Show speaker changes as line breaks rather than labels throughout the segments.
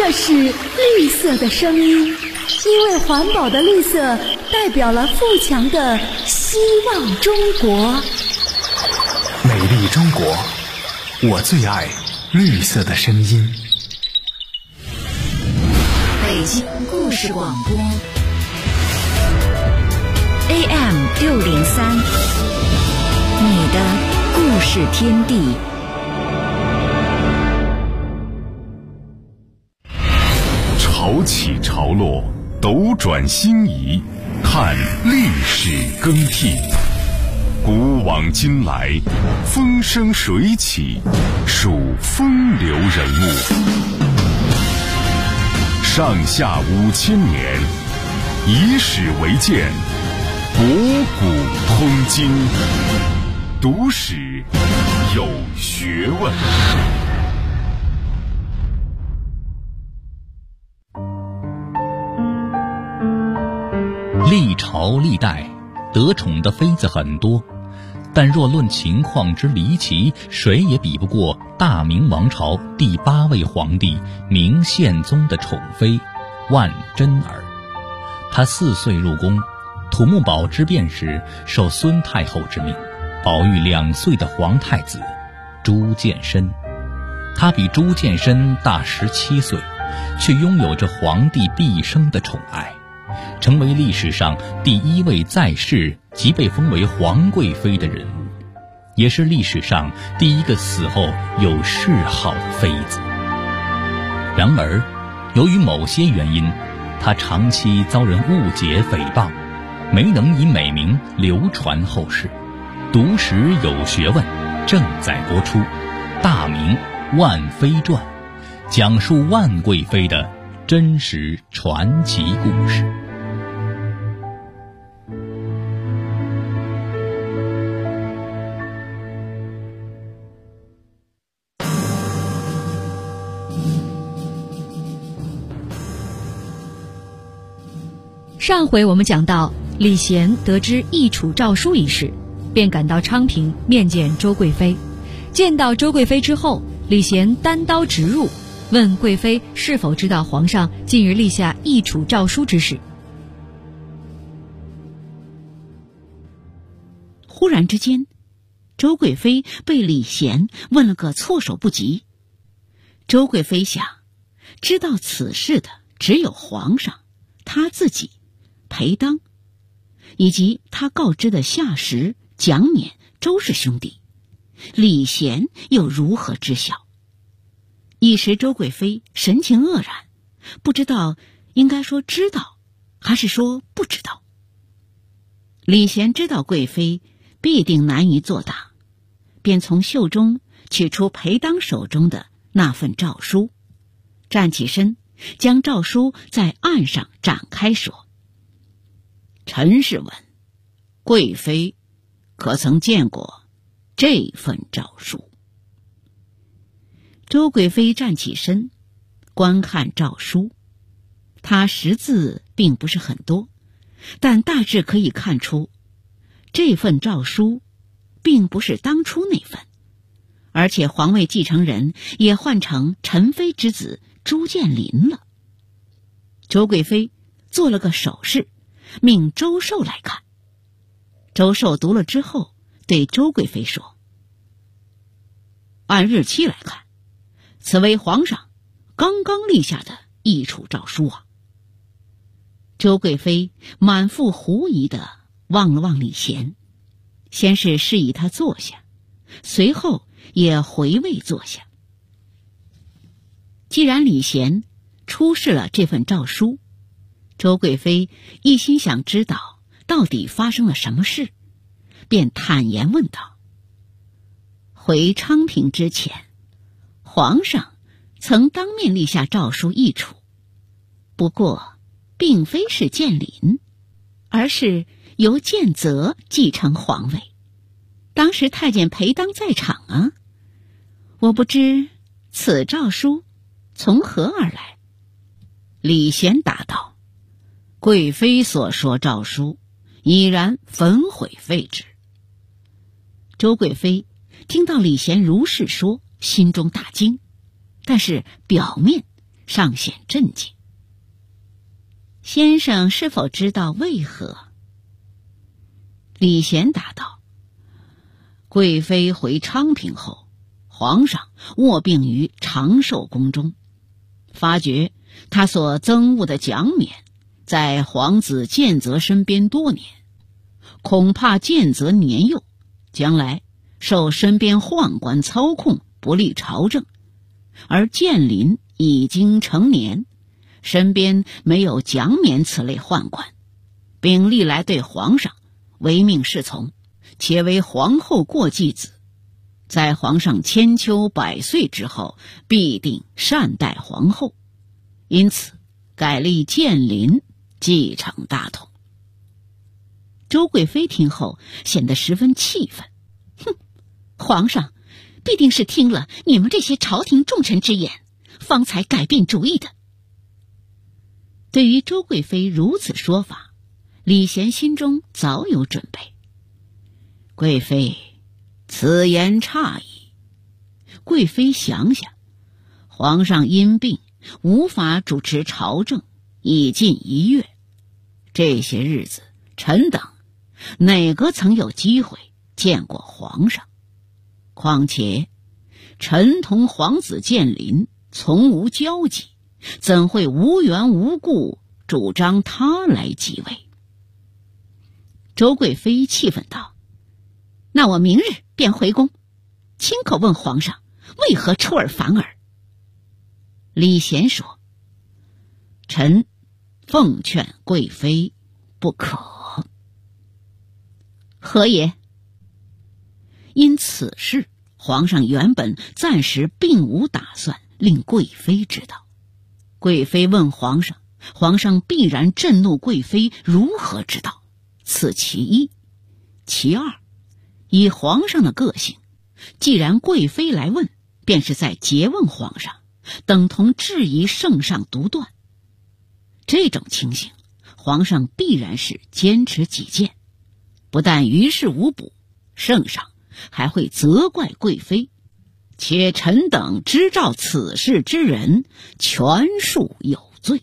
这是绿色的声音，因为环保的绿色代表了富强的希望中国。
美丽中国，我最爱绿色的声音。
北京故事广播 AM603，你的故事天地。
潮起潮落，斗转星移，看历史更替。古往今来，风生水起，数风流人物。上下5000年，以史为鉴，博古通今，读史有学问。
历朝历代得宠的妃子很多，但若论情况之离奇，谁也比不过大明王朝第8位皇帝明宪宗的宠妃万贞儿。她4岁入宫，土木堡之变时受孙太后之命，保育2岁的皇太子朱见深。她比朱见深大17岁，却拥有着皇帝毕生的宠爱，成为历史上第1位在世即被封为皇贵妃的人物，也是历史上第1个死后有谥号的妃子。然而，由于某些原因，她长期遭人误解诽谤，没能以美名流传后世。读史有学问正在播出《大明万妃传》，讲述万贵妃的真实传奇故事。
上回我们讲到，李贤得知易储诏书一事，便赶到昌平面见周贵妃。见到周贵妃之后，李贤单刀直入，问贵妃是否知道皇上近日立下易储诏书之事。
忽然之间，周贵妃被李贤问了个措手不及。周贵妃想，知道此事的只有皇上、他自己、裴当，以及他告知的夏时、蒋冕、周氏兄弟，李贤又如何知晓？一时周贵妃神情愕然，不知道应该说知道还是说不知道。李贤知道贵妃必定难以作答，便从袖中取出裴当手中的那份诏书，站起身，将诏书在案上展开说：臣是问，贵妃可曾见过这份诏书？周贵妃站起身，观看诏书，她识字并不是很多，但大致可以看出，这份诏书并不是当初那份，而且皇位继承人也换成陈妃之子朱见林了。周贵妃做了个手势，命周寿来看。周寿读了之后，对周贵妃说：按日期来看，此为皇上刚刚立下的易储诏书啊。周贵妃满腹狐疑地望了望李贤，先是示意他坐下，随后也回位坐下。既然李贤出示了这份诏书，周贵妃一心想知道到底发生了什么事，便坦言问道：回昌平之前，皇上曾当面立下诏书易储，不过并非是建林，而是由建泽继承皇位。当时太监裴当在场啊，我不知此诏书从何而来。李贤答道：贵妃所说诏书已然焚毁废止。周贵妃听到李贤如是说，心中大惊，但是表面尚显震惊。先生是否知道为何？李贤答道：贵妃回昌平后，皇上卧病于长寿宫中，发觉他所憎恶的蒋冕在皇子建泽身边多年，恐怕建泽年幼，将来受身边宦官操控，不利朝政，而建林已经成年，身边没有蒋冕此类宦官，并历来对皇上唯命是从，且为皇后过继子，在皇上千秋百岁之后，必定善待皇后，因此改立建林继承大统。周贵妃听后显得十分气愤，皇上必定是听了你们这些朝廷重臣之言，方才改变主意的。对于周贵妃如此说法，李贤心中早有准备。贵妃此言差矣。贵妃想想，皇上因病无法主持朝政已近1月，这些日子臣等哪个曾有机会见过皇上？况且臣同皇子建林从无交集，怎会无缘无故主张他来继位？周贵妃气愤道：那我明日便回宫，亲口问皇上为何出尔反尔。李贤说：臣奉劝贵妃不可。何也？因此事，皇上原本暂时并无打算令贵妃知道。贵妃问皇上，皇上必然震怒贵妃如何知道，此其一。其二，以皇上的个性，既然贵妃来问，便是在诘问皇上，等同质疑圣上独断。这种情形，皇上必然是坚持己见，不但于事无补，圣上还会责怪贵妃，且臣等知照此事之人全数有罪。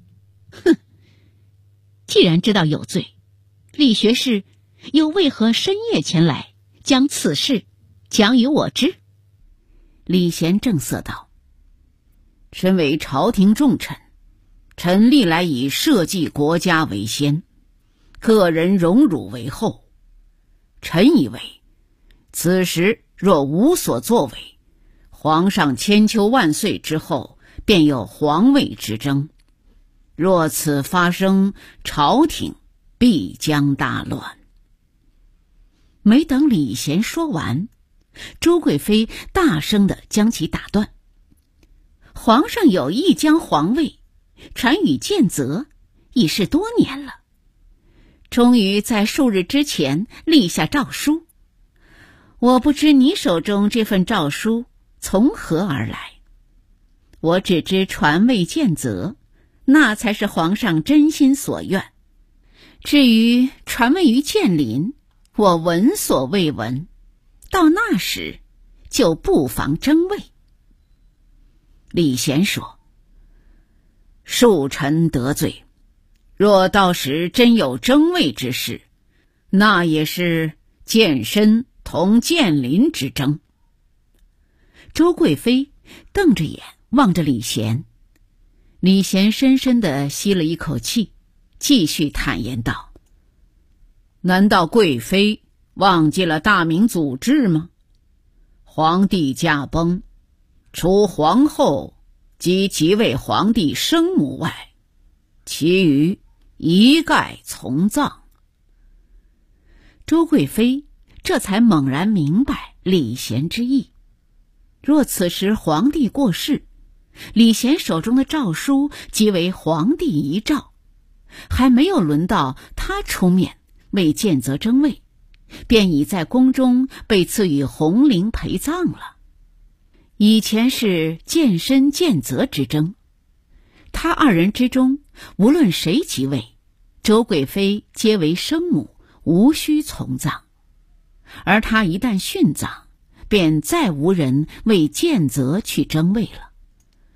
既然知道有罪，李学士又为何深夜前来将此事讲与我知？李贤正色道：身为朝廷重臣，臣历来以社稷国家为先，个人荣辱为后。臣以为此时若无所作为，皇上千秋万岁之后便有皇位之争，若此发生，朝廷必将大乱。没等李贤说完，周贵妃大声地将其打断：皇上有意将皇位传与建泽，已是多年了，终于在数日之前立下诏书。我不知你手中这份诏书从何而来，我只知传位建泽，那才是皇上真心所愿。至于传位于建林，我闻所未闻，到那时就不妨争位。李贤说：恕臣得罪，若到时真有争位之事，那也是建身同建林之争。周贵妃瞪着眼望着李贤，李贤深深地吸了一口气，继续坦言道：难道贵妃忘记了大明祖制吗？皇帝驾崩，除皇后及即位皇帝生母外，其余一概从葬。周贵妃这才猛然明白李贤之意。若此时皇帝过世，李贤手中的诏书即为皇帝遗诏，还没有轮到他出面为建泽争位，便已在宫中被赐予红绫陪葬了。以前是建身建泽之争，他二人之中无论谁即位，周贵妃皆为生母，无需从葬。而他一旦殉葬，便再无人为建泽去争位了。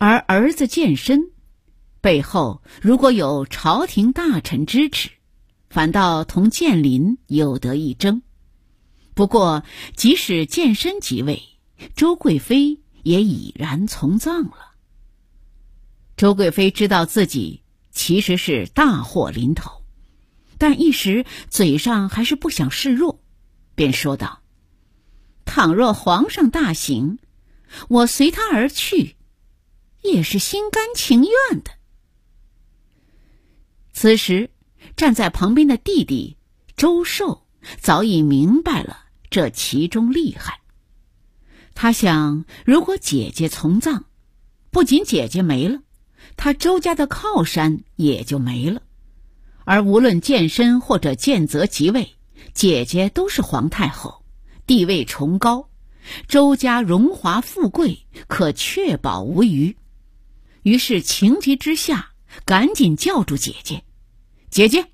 而儿子健身背后如果有朝廷大臣支持，反倒同建林有得一争。不过即使健身即位，周贵妃也已然从葬了。周贵妃知道自己其实是大祸临头，但一时嘴上还是不想示弱，便说道：倘若皇上大行，我随他而去，也是心甘情愿的。此时站在旁边的弟弟周寿早已明白了这其中厉害。他想，如果姐姐从葬，不仅姐姐没了，他周家的靠山也就没了。而无论建身或者建泽即位，姐姐都是皇太后，地位崇高，周家荣华富贵可确保无虞。于是情急之下赶紧叫住姐姐：姐姐！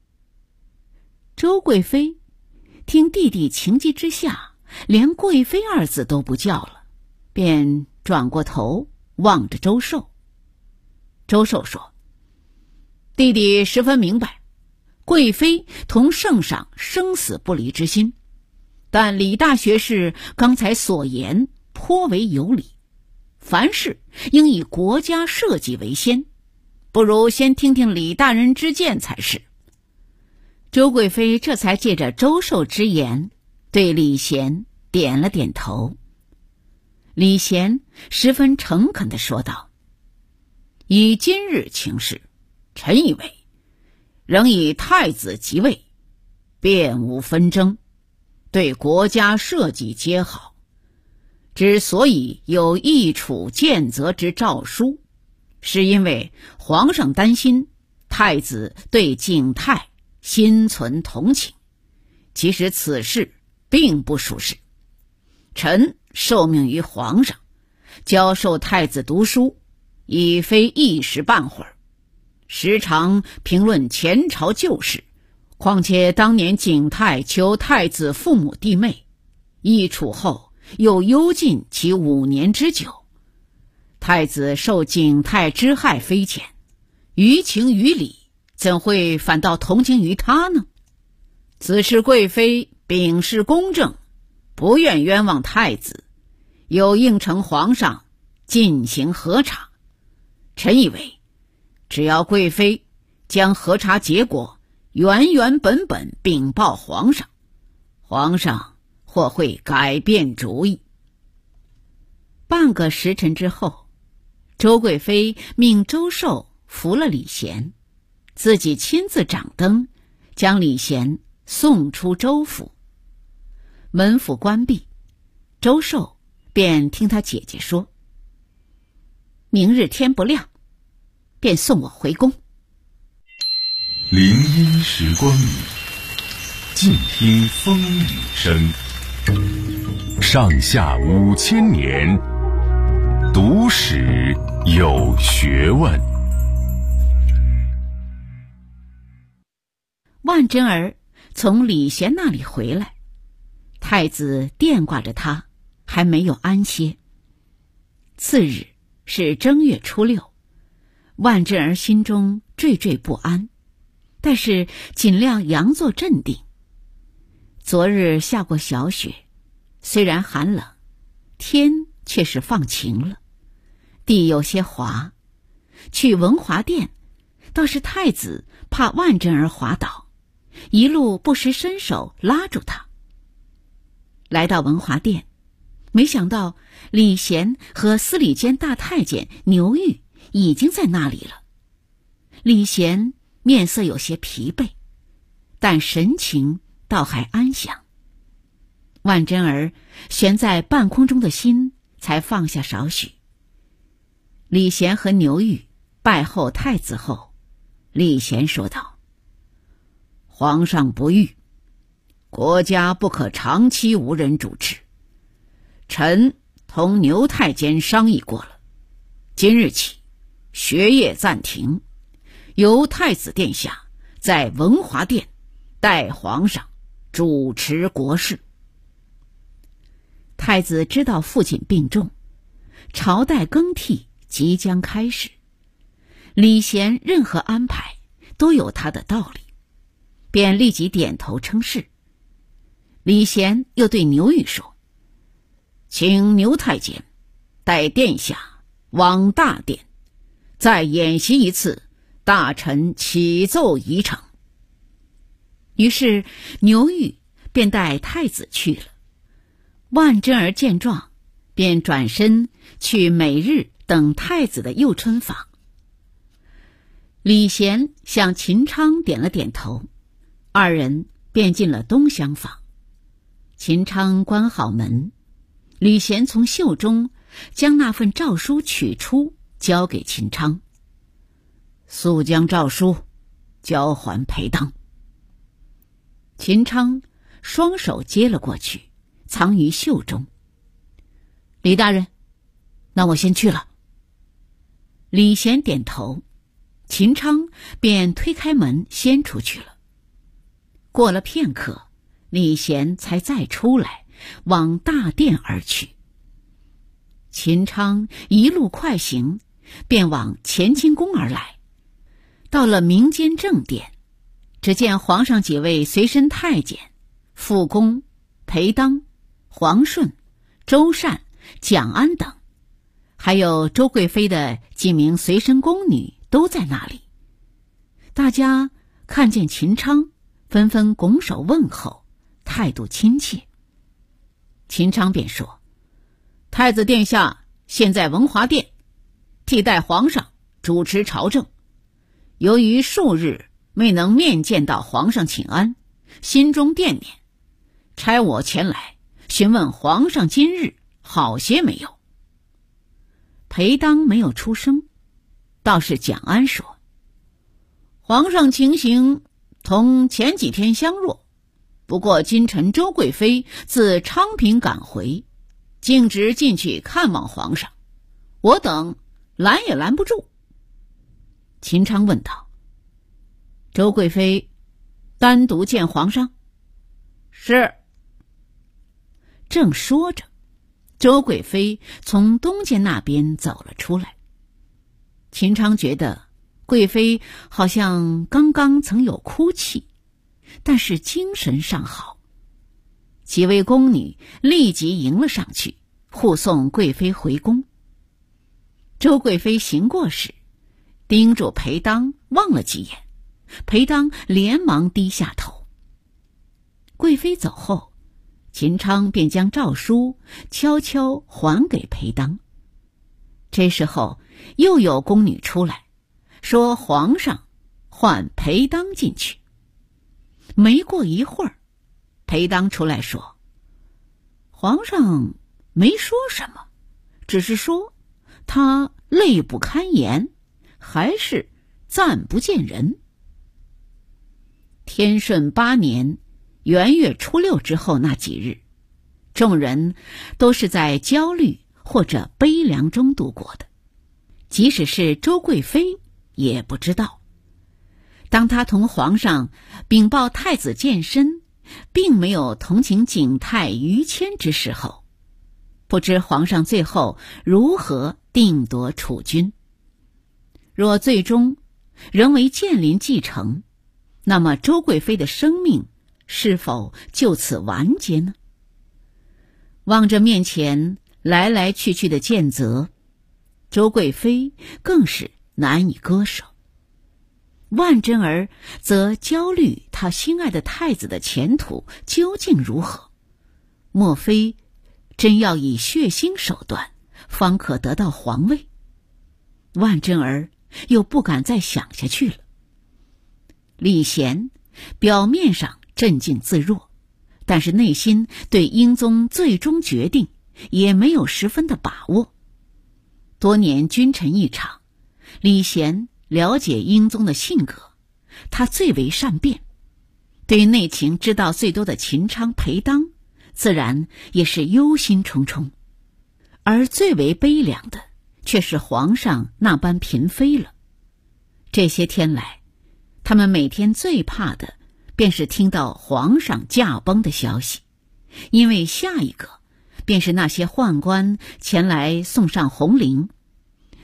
周贵妃听弟弟情急之下连贵妃二字都不叫了，便转过头望着周寿。周寿说：弟弟十分明白贵妃同圣上生死不离之心，但李大学士刚才所言颇为有理，凡事应以国家社稷为先，不如先听听李大人之见才是。周贵妃这才借着周寿之言对李贤点了点头。李贤十分诚恳地说道：以今日情势，臣以为仍以太子即位，便无纷争，对国家社稷皆好。之所以有议处建泽之诏书，是因为皇上担心太子对景泰心存同情，其实此事并不属实。臣受命于皇上，教授太子读书，已非一时半会儿，时常评论前朝旧事。况且当年景泰求太子父母弟妹，议处后又幽禁其5年之久，太子受景泰之害非浅，于情于理，怎会反倒同情于他呢？此事贵妃秉事公正，不愿冤枉太子，有应承皇上进行核查。臣以为，只要贵妃将核查结果原本禀报皇上，皇上或会改变主意。半个时辰之后，周贵妃命周寿扶了李贤，自己亲自掌灯，将李贤送出周府。门府关闭，周寿便听他姐姐说：明日天不亮，便送我回宫。
林荫时光里，静听风雨声。上下5000年，读史有学问。
万贞儿从李贤那里回来，太子惦挂着他，还没有安歇。次日是正月初6，万贞儿心中惴惴不安，但是尽量佯作镇定。昨日下过小雪，虽然寒冷，天却是放晴了，地有些滑。去文华殿，倒是太子怕万贞儿滑倒，一路不时伸手拉住他。来到文华殿，没想到李贤和司礼监大太监牛玉已经在那里了。李贤面色有些疲惫，但神情倒还安详。万贞儿悬在半空中的心才放下少许。李贤和牛玉拜候太子后，李贤说道：皇上不遇，国家不可长期无人主持。臣同牛太监商议过了，今日起学业暂停，由太子殿下在文华殿代皇上主持国事。太子知道父亲病重，朝代更替即将开始。李贤任何安排都有他的道理，便立即点头称是。李贤又对牛玉说：“请牛太监带殿下往大殿，再演习一次大臣启奏仪程。”于是牛玉便带太子去了。万贞儿见状，便转身去每日等太子的右春房。李贤向秦昌点了点头，二人便进了东厢房。秦昌关好门，李贤从袖中将那份诏书取出，交给秦昌：“速将诏书交还裴当。”秦昌双手接了过去，藏于袖中。“李大人，那我先去了。”李贤点头，秦昌便推开门先出去了。过了片刻，李贤才再出来，往大殿而去。秦昌一路快行，便往乾清宫而来。到了明间正殿，只见皇上几位随身太监傅公、裴当、黄顺、周善、蒋安等，还有周贵妃的几名随身宫女都在那里。大家看见秦昌，纷纷拱手问候，态度亲切。秦昌便说：“太子殿下现在文华殿，替代皇上主持朝政。由于数日未能面见到皇上请安，心中惦念，差我前来询问皇上今日好些没有。”裴当没有出声，倒是蒋安说：“皇上情形同前几天相若，不过今晨周贵妃自昌平赶回，径直进去看望皇上，我等拦也拦不住。”秦昌问道：“周贵妃单独见皇上？”“是。”正说着，周贵妃从东间那边走了出来。秦昌觉得贵妃好像刚刚曾有哭泣，但是精神尚好。几位宫女立即迎了上去，护送贵妃回宫。周贵妃行过时，盯住裴当望了几眼，裴当连忙低下头。贵妃走后，秦昌便将诏书悄悄还给裴当。这时候又有宫女出来，说皇上唤裴当进去。没过一会儿，裴当出来说：“皇上没说什么，只是说他累不堪言，还是暂不见人。”天顺8年元月初6之后那几日，众人都是在焦虑或者悲凉中度过的，即使是周贵妃也不知道。当他同皇上禀报太子健身，并没有同情景泰于谦之时候，不知皇上最后如何定夺储君。若最终仍为建林继承，那么周贵妃的生命是否就此完结呢？望着面前来来去去的谏责，周贵妃更是难以割舍。万贞儿则焦虑她心爱的太子的前途究竟如何，莫非真要以血腥手段方可得到皇位？万贞儿又不敢再想下去了。李贤表面上镇静自若，但是内心对英宗最终决定也没有十分的把握。多年君臣一场，李贤了解英宗的性格，他最为善变，对内情知道最多的秦昌、裴当自然也是忧心忡忡，而最为悲凉的却是皇上那般嫔妃了。这些天来，他们每天最怕的便是听到皇上驾崩的消息，因为下一个便是那些宦官前来送上红绫，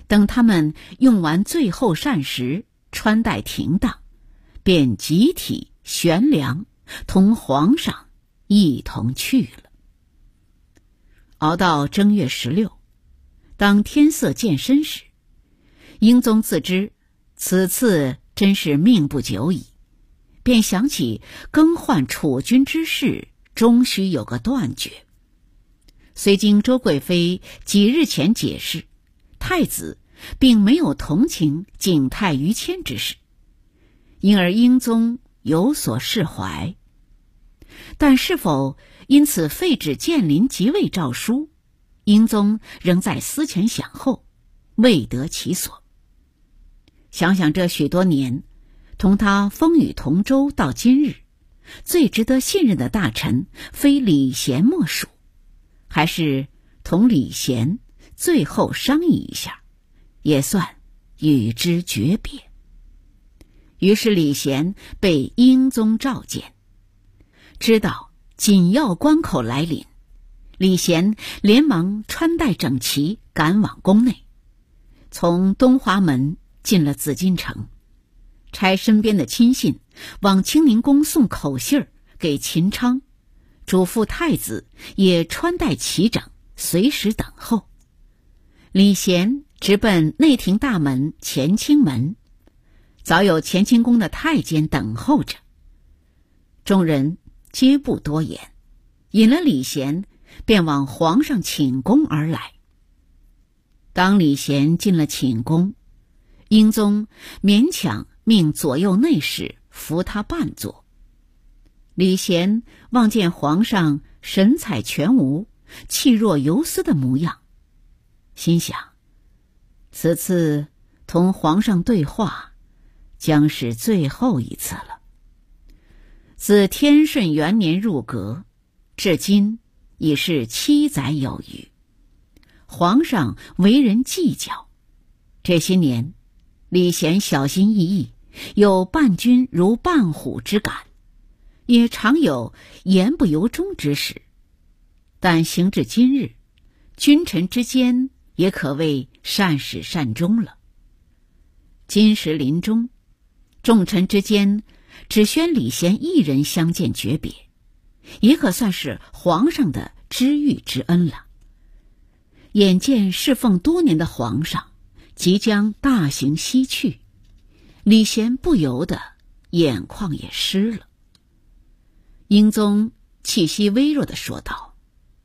等他们用完最后膳食，穿戴停当，便集体悬梁，同皇上一同去了。熬到正月16，当天色渐深时，英宗自知此次真是命不久矣，便想起更换储君之事终须有个断绝。虽经周贵妃几日前解释，太子并没有同情景泰于谦之事，因而英宗有所释怀。但是否因此废止建临即位诏书，英宗仍在思前想后，未得其所。想想这许多年，同他风雨同舟到今日，最值得信任的大臣非礼贤莫属，还是同礼贤最后商议一下，也算与之诀别。于是礼贤被英宗召见，知道紧要关口来临，礼贤连忙穿戴整齐，赶往宫内，从东华门进了紫禁城，差身边的亲信往清宁宫送口信儿给秦昌，嘱咐太子也穿戴齐整，随时等候。礼贤直奔内廷大门乾清门，早有乾清宫的太监等候着。众人皆不多言，引了礼贤便往皇上寝宫而来。当礼贤进了寝宫，英宗勉强命左右内侍扶他半坐。礼贤望见皇上神采全无，气若游丝的模样，心想此次同皇上对话将是最后一次了。自天顺元年入阁，至今已是7载有余。皇上为人计较，这些年礼贤小心翼翼，有伴君如伴虎之感，也常有言不由衷之时。但行至今日，君臣之间也可谓善始善终了。今时临终，众臣之间只宣礼贤一人相见诀别，也可算是皇上的知遇之恩了。眼见侍奉多年的皇上即将大行西去，礼贤不由得眼眶也湿了。英宗气息微弱地说道：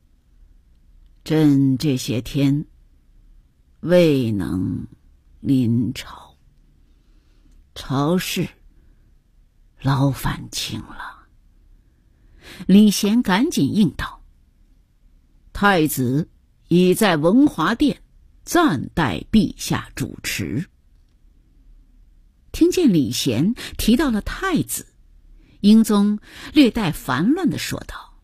朕这些天未能临朝，朝事劳烦卿了。礼贤赶紧应道：太子已在文华殿暂代陛下主持。听见礼贤提到了太子，英宗略带烦乱地说道：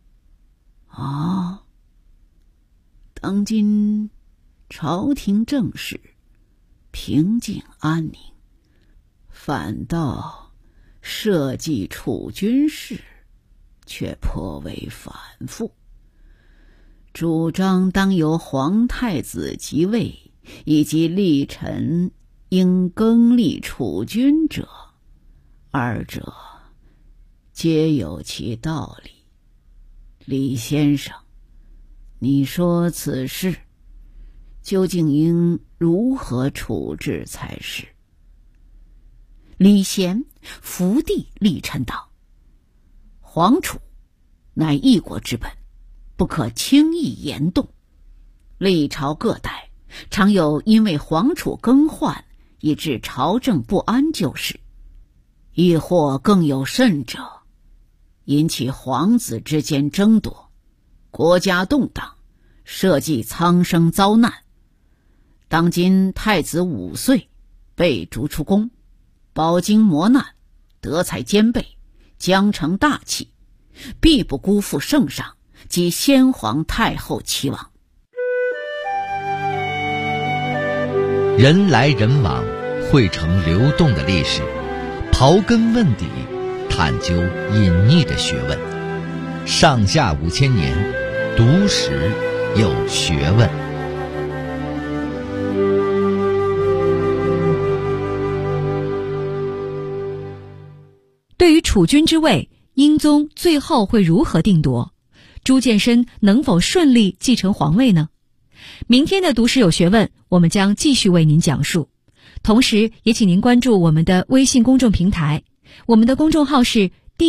当今朝廷政事平静安宁，反倒社稷储君事却颇为反复。主张当由皇太子即位，以及历臣应更立储君者，二者皆有其道理。李先生，你说此事究竟应如何处置才是？李贤伏地力陈道：皇储乃一国之本，不可轻易言动。历朝各代常有因为皇储更换以致朝政不安旧事，亦或更有甚者，引起皇子之间争夺，国家动荡，社稷苍生遭难。当今太子5岁，被逐出宫，饱经磨难，德才兼备，将成大器，必不辜负圣上及先皇太后期望。
人来人往，汇成流动的历史，刨根问底，探究隐匿的学问。上下5000年，读史有学问。
储君之位，英宗最后会如何定夺？朱见深能否顺利继承皇位呢？明天的读史有学问，我们将继续为您讲述。同时也请您关注我们的微信公众平台，我们的公众号是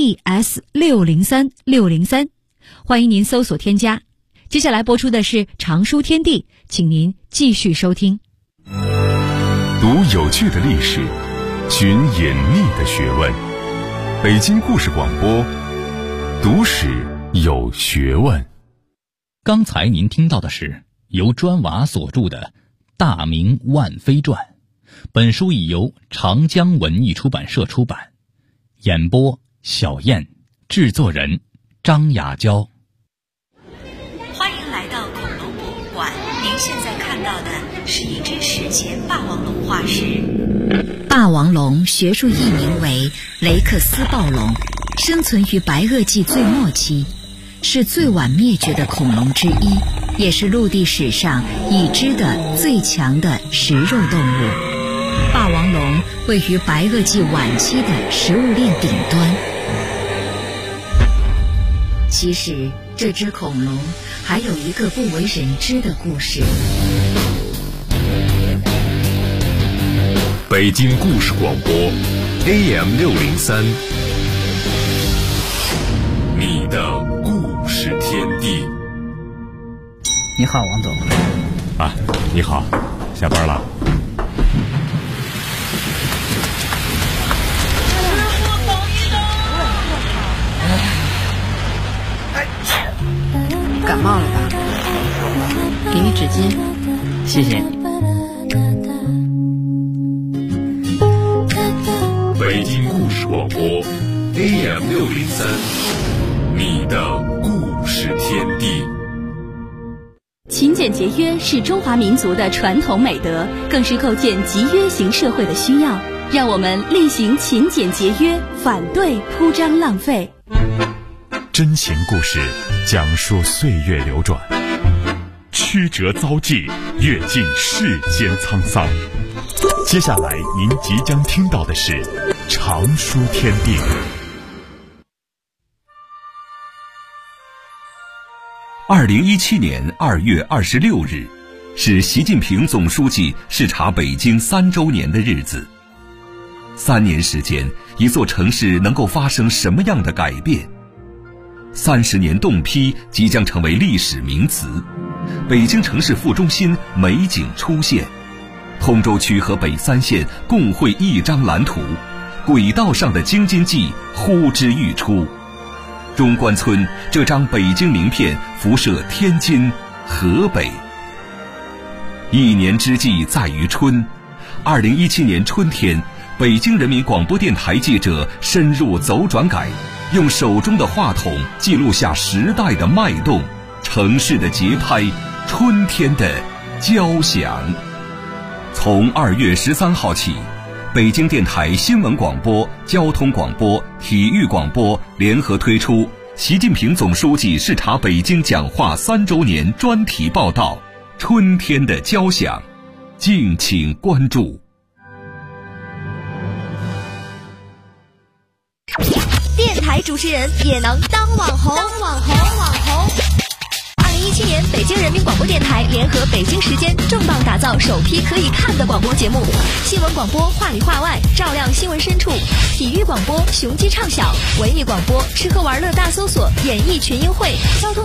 DS603603，欢迎您搜索添加。接下来播出的是常书天地，请您继续收听。
读有趣的历史，寻隐秘的学问。北京故事广播，读史有学问。
刚才您听到的是由专娃所著的《大明万妃传》，本书已由长江文艺出版社出版。演播小燕，制作人张雅娇。
欢迎来到恐龙博物馆，您现在看到的是一只史前霸王龙化石。霸王龙学术译名为雷克斯暴龙，生存于白垩纪最末期，是最晚灭绝的恐龙之一，也是陆地史上已知的最强的食肉动物。霸王龙位于白垩纪晚期的食物链顶端。其实这只恐龙还有一个不为人知的故事。
北京故事广播 AM603，你的故事天地。
你好，王总。
啊，你好，下班了。
感冒了吧？给你纸巾。
谢谢你。
北京故事广播 AM603，你的故事天地。
勤俭节约是中华民族的传统美德，更是构建集约型社会的需要。让我们厉行勤俭节约，反对铺张浪费。
真情故事讲述岁月流转，曲折遭际，阅尽世间沧桑。接下来您即将听到的是常书天地。
2017年2月26日，是习近平总书记视察北京3周年的日子。3年时间，一座城市能够发生什么样的改变？30年冻批即将成为历史名词，北京城市副中心美景出现，通州区和北3县共绘一张蓝图，轨道上的京津冀呼之欲出。中关村这张北京名片辐射天津、河北。一年之计在于春，2017年春天，北京人民广播电台记者深入走转改，用手中的话筒记录下时代的脉动，城市的节拍，春天的交响。从2月13号起，北京电台新闻广播、交通广播、体育广播联合推出习近平总书记视察北京讲话3周年专题报道《春天的交响》，敬请关注。
电台主持人也能当网红2017年，北京人民广播电台联合北京时间重磅打造首批可以看的广播节目，新闻广播话里话外，照亮新闻深处；体育广播雄鸡唱晓，文艺广播吃喝玩乐大搜索，演艺群英会，交通